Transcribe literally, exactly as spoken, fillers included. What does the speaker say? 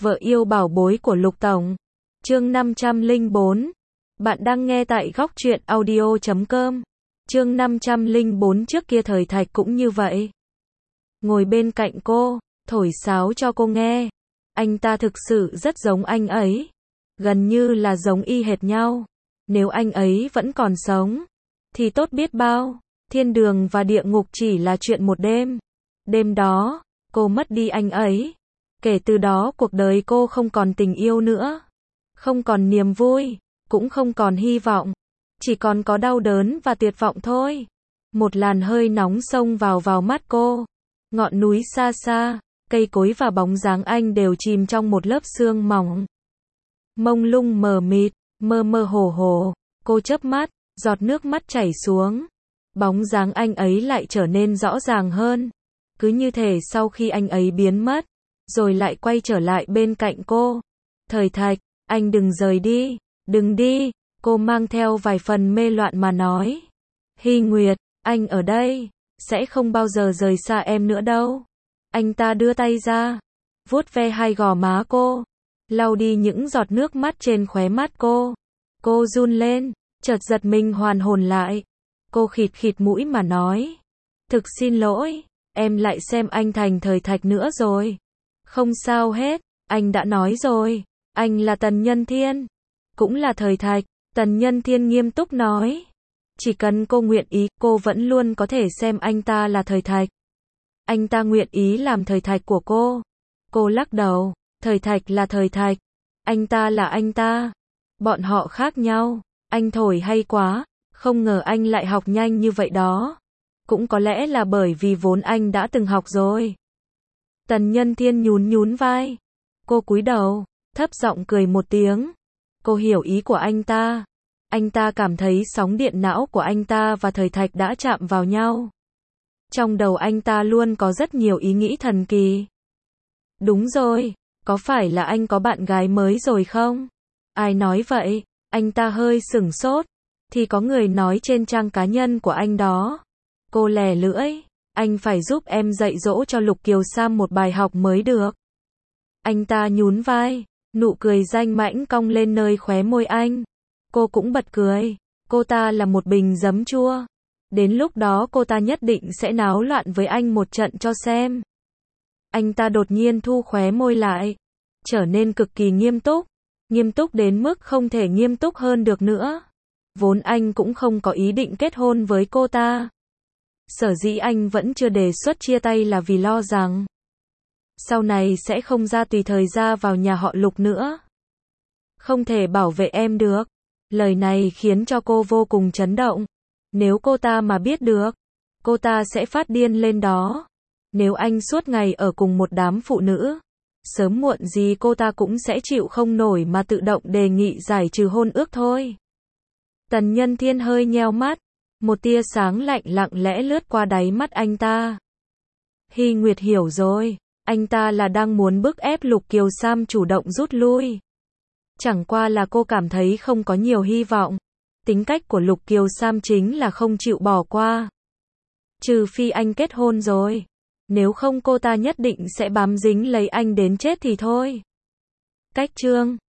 Vợ yêu bảo bối của Lục Tổng. Chương năm trăm lẻ bốn. Bạn đang nghe tại góc truyện audio chấm com. Chương năm trăm lẻ bốn. Trước kia Thời Thạch cũng như vậy. Ngồi bên cạnh cô, thổi sáo cho cô nghe. Anh ta thực sự rất giống anh ấy. Gần như là giống y hệt nhau. Nếu anh ấy vẫn còn sống, thì tốt biết bao. Thiên đường và địa ngục chỉ là chuyện một đêm. Đêm đó, cô mất đi anh ấy. Kể từ đó cuộc đời cô không còn tình yêu nữa. Không còn niềm vui, cũng không còn hy vọng. Chỉ còn có đau đớn và tuyệt vọng thôi. Một làn hơi nóng xông vào vào mắt cô. Ngọn núi xa xa, cây cối và bóng dáng anh đều chìm trong một lớp sương mỏng. Mông lung mờ mịt, mơ mơ hồ hồ. Cô chớp mắt, giọt nước mắt chảy xuống. Bóng dáng anh ấy lại trở nên rõ ràng hơn. Cứ như thể sau khi anh ấy biến mất, rồi lại quay trở lại bên cạnh cô. Thời Thạch, anh đừng rời đi, đừng đi, cô mang theo vài phần mê loạn mà nói. Hy Nguyệt, anh ở đây, sẽ không bao giờ rời xa em nữa đâu. Anh ta đưa tay ra, vuốt ve hai gò má cô, lau đi những giọt nước mắt trên khóe mắt cô. Cô run lên, chợt giật mình hoàn hồn lại. Cô khịt khịt mũi mà nói. Thực xin lỗi, em lại xem anh thành Thời Thạch nữa rồi. Không sao hết, anh đã nói rồi, anh là Tần Nhân Thiên, cũng là Thời Thạch. Tần Nhân Thiên nghiêm túc nói. Chỉ cần cô nguyện ý, cô vẫn luôn có thể xem anh ta là Thời Thạch. Anh ta nguyện ý làm Thời Thạch của cô. Cô lắc đầu, Thời Thạch là Thời Thạch, anh ta là anh ta. Bọn họ khác nhau, anh thổi hay quá, không ngờ anh lại học nhanh như vậy đó. Cũng có lẽ là bởi vì vốn anh đã từng học rồi. Tần Nhân Thiên nhún nhún vai. Cô cúi đầu, thấp giọng cười một tiếng. Cô hiểu ý của anh ta. Anh ta cảm thấy sóng điện não của anh ta và Thời Thạch đã chạm vào nhau. Trong đầu anh ta luôn có rất nhiều ý nghĩ thần kỳ. Đúng rồi, có phải là anh có bạn gái mới rồi không? Ai nói vậy? Anh ta hơi sửng sốt. Thì có người nói trên trang cá nhân của anh đó. Cô lè lưỡi. Anh phải giúp em dạy dỗ cho Lục Kiều Sam một bài học mới được. Anh ta nhún vai. Nụ cười danh mãnh cong lên nơi khóe môi anh. Cô cũng bật cười. Cô ta là một bình giấm chua. Đến lúc đó cô ta nhất định sẽ náo loạn với anh một trận cho xem. Anh ta đột nhiên thu khóe môi lại. Trở nên cực kỳ nghiêm túc. Nghiêm túc đến mức không thể nghiêm túc hơn được nữa. Vốn anh cũng không có ý định kết hôn với cô ta. Sở dĩ anh vẫn chưa đề xuất chia tay là vì lo rằng sau này sẽ không ra tùy thời ra vào nhà họ Lục nữa. Không thể bảo vệ em được. Lời này khiến cho cô vô cùng chấn động. Nếu cô ta mà biết được, cô ta sẽ phát điên lên đó. Nếu anh suốt ngày ở cùng một đám phụ nữ, sớm muộn gì cô ta cũng sẽ chịu không nổi mà tự động đề nghị giải trừ hôn ước thôi. Tần Nhân Thiên hơi nheo mắt. Một tia sáng lạnh lặng lẽ lướt qua đáy mắt anh ta. Hy Nguyệt hiểu rồi. Anh ta là đang muốn bức ép Lục Kiều Sam chủ động rút lui. Chẳng qua là cô cảm thấy không có nhiều hy vọng. Tính cách của Lục Kiều Sam chính là không chịu bỏ qua. Trừ phi anh kết hôn rồi. Nếu không cô ta nhất định sẽ bám dính lấy anh đến chết thì thôi. Cách chương